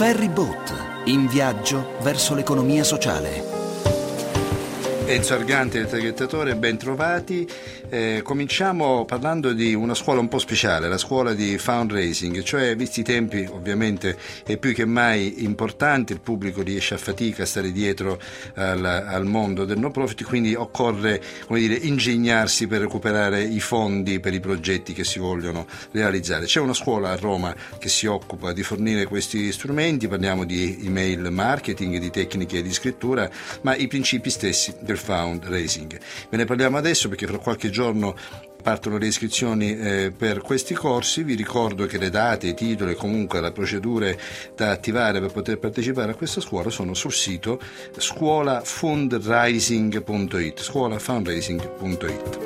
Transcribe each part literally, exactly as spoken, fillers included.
Ferry Boat, in viaggio verso l'economia sociale. Enzo Arganti del Traghettatore, ben trovati. Eh, cominciamo parlando di una scuola un po' speciale, la scuola di fundraising, cioè visti i tempi ovviamente è più che mai importante, il pubblico riesce a fatica a stare dietro al, al mondo del no profit, quindi occorre, come dire, ingegnarsi per recuperare i fondi per i progetti che si vogliono realizzare. C'è una scuola a Roma che si occupa di fornire questi strumenti, parliamo di email marketing, di tecniche di scrittura, ma i principi stessi del fundraising. Ve ne parliamo adesso perché fra qualche giorno partono le iscrizioni eh, per questi corsi. Vi ricordo che le date, i titoli, comunque le procedure da attivare per poter partecipare a questa scuola sono sul sito scuola fundraising punto it, scuola fundraising punto it.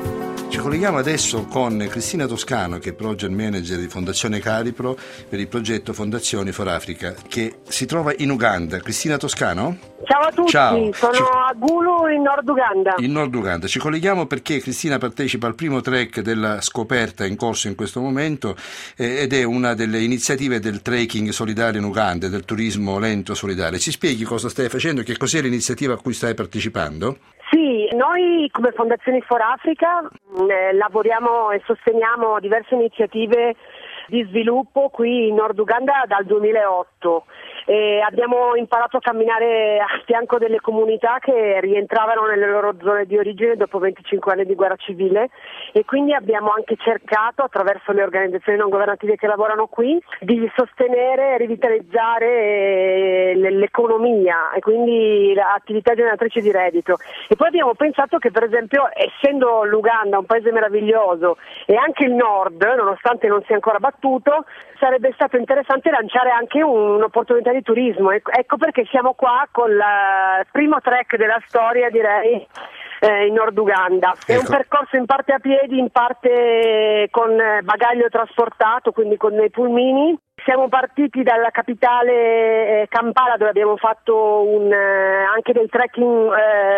Ci colleghiamo adesso con Cristina Toscano, che è Project Manager di Fondazione Calipro per il progetto Fondazioni for Africa, che si trova in Uganda. Cristina Toscano? Ciao a tutti, Ciao. sono Ci... a Gulu in Nord Uganda. In Nord Uganda. Ci colleghiamo perché Cristina partecipa al primo track della scoperta in corso in questo momento eh, ed è una delle iniziative del trekking solidario in Uganda, del turismo lento solidale. Ci spieghi cosa stai facendo e che cos'è l'iniziativa a cui stai partecipando? Sì, noi come Fondazioni for Africa eh, lavoriamo e sosteniamo diverse iniziative di sviluppo qui in Nord Uganda dal duemilaotto. E abbiamo imparato a camminare a fianco delle comunità che rientravano nelle loro zone di origine dopo venticinque anni di guerra civile, e quindi abbiamo anche cercato, attraverso le organizzazioni non governative che lavorano qui, di sostenere e rivitalizzare l'economia e quindi attività generatrici di reddito. E poi abbiamo pensato che, per esempio, essendo l'Uganda un paese meraviglioso e anche il nord, nonostante non sia ancora battuto, sarebbe stato interessante lanciare anche un'opportunità di turismo. Ecco perché siamo qua con il primo track della storia, direi, eh, in Nord Uganda. È ecco. un percorso in parte a piedi, in parte con bagaglio trasportato, quindi con dei pulmini. Siamo partiti dalla capitale eh, Kampala, dove abbiamo fatto un, eh, anche dei trekking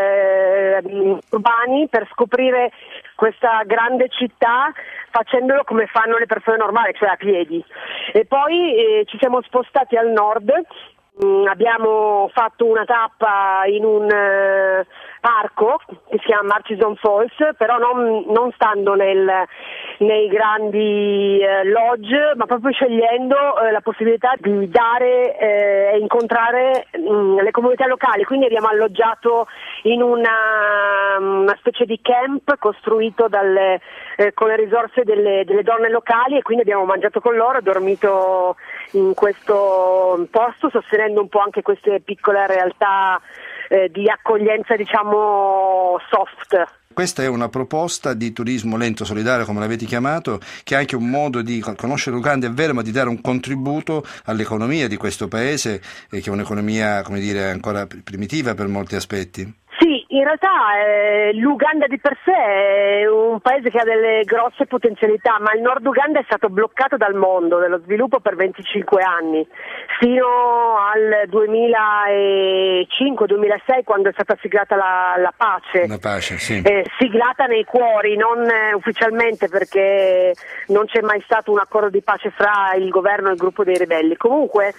eh, urbani per scoprire questa grande città, facendolo come fanno le persone normali, cioè a piedi. E poi eh, ci siamo spostati al nord. Mm, abbiamo fatto una tappa in un uh, parco che si chiama Murchison Falls, però non, non stando nel, nei grandi uh, lodge, ma proprio scegliendo uh, la possibilità di dare e uh, incontrare um, le comunità locali. Quindi abbiamo alloggiato in una, una specie di camp costruito dalle, uh, con le risorse delle, delle donne locali, e quindi abbiamo mangiato con loro, dormito in questo posto, sostenendo un po' anche queste piccole realtà eh, di accoglienza, diciamo, soft. Questa è una proposta di turismo lento solidale, come l'avete chiamato, che è anche un modo di conoscere l'Uganda, è vero, ma di dare un contributo all'economia di questo paese, eh, che è un'economia, come dire, ancora primitiva per molti aspetti. Sì, in realtà eh, l'Uganda di per sé è un paese che ha delle grosse potenzialità, ma il Nord Uganda è stato bloccato dal mondo dello sviluppo per venticinque anni, fino al duemilacinque duemilasei, quando è stata siglata la, la pace. La pace, sì. Eh, siglata nei cuori, non eh, ufficialmente, perché non c'è mai stato un accordo di pace fra il governo e il gruppo dei ribelli. Comunque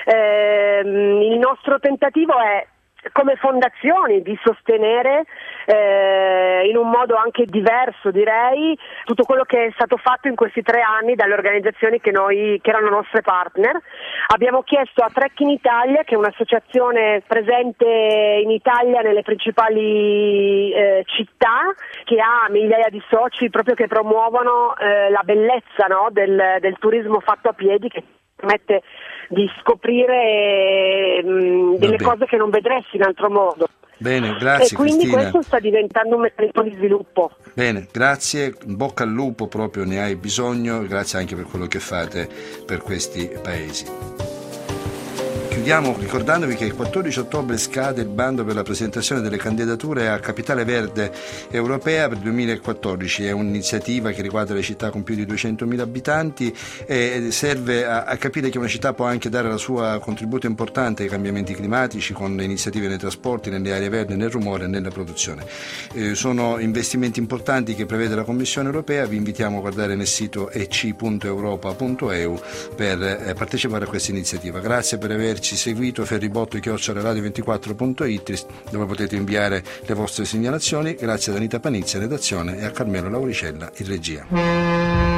ehm, il nostro tentativo è, come fondazioni, di sostenere eh, in un modo anche diverso, direi, tutto quello che è stato fatto in questi tre anni dalle organizzazioni che noi che erano nostre partner. Abbiamo chiesto a Trekking Italia, che è un'associazione presente in Italia nelle principali eh, città, che ha migliaia di soci proprio che promuovono eh, la bellezza, no, del, del turismo fatto a piedi, che permette di scoprire mh, delle cose che non vedresti in altro modo. Bene, grazie. E quindi Cristina, questo sta diventando un meccanismo di sviluppo. Bene, grazie, in bocca al lupo, proprio ne hai bisogno, grazie anche per quello che fate per questi paesi. chiudiamo ricordandovi che il quattordici ottobre scade il bando per la presentazione delle candidature a Capitale Verde Europea per duemilaquattordici. È un'iniziativa che riguarda le città con più di duecentomila abitanti e serve a, a capire che una città può anche dare la sua contributo importante ai cambiamenti climatici con iniziative nei trasporti, nelle aree verdi, nel rumore e nella produzione. Eh, sono investimenti importanti che prevede la Commissione Europea. Vi invitiamo a guardare nel sito e c punto europa punto e u per eh, partecipare a questa iniziativa. Grazie per averci seguito. ferribotto chiocciola radio ventiquattro punto it, dove potete inviare le vostre segnalazioni. Grazie ad Anita Panizia, redazione, e a Carmelo Lauricella in regia.